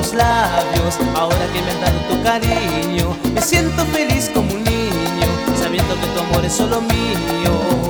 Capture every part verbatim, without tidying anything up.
tus labios, ahora que me has dado tu cariño, me siento feliz como un niño, sabiendo que tu amor es solo mío.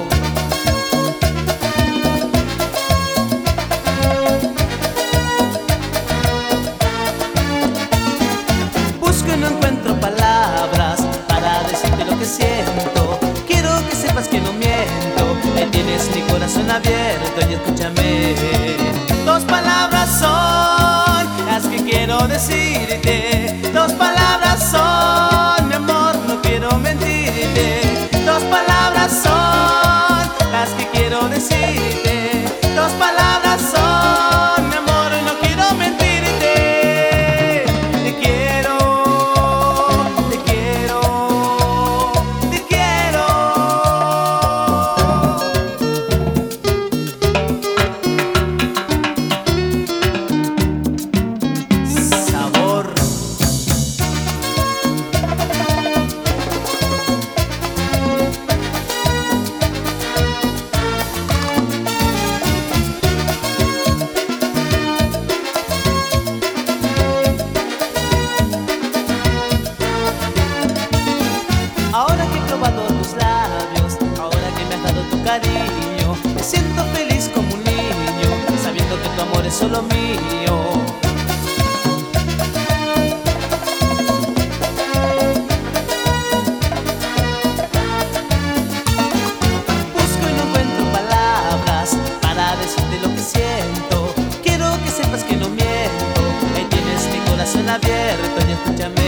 Busco y no encuentro palabras para decirte lo que siento. Quiero que sepas que no miento, me tienes mi corazón abierto y escúchame. Dos palabras son las que quiero decirte. Dos palabras son, mi amor, no quiero mentirte. Dos palabras son las que quiero decirte. Dos palabras son, mi amor, no quiero mentirte. Te quiero, te quiero, te quiero. Sabor. Ahora que he probado tus labios, ahora que me has dado tu cariño, me siento feliz como un niño, sabiendo que tu amor es solo mío. Busco y no encuentro palabras para decirte lo que siento. Quiero que sepas que no miento, ahí tienes mi corazón abierto y escúchame.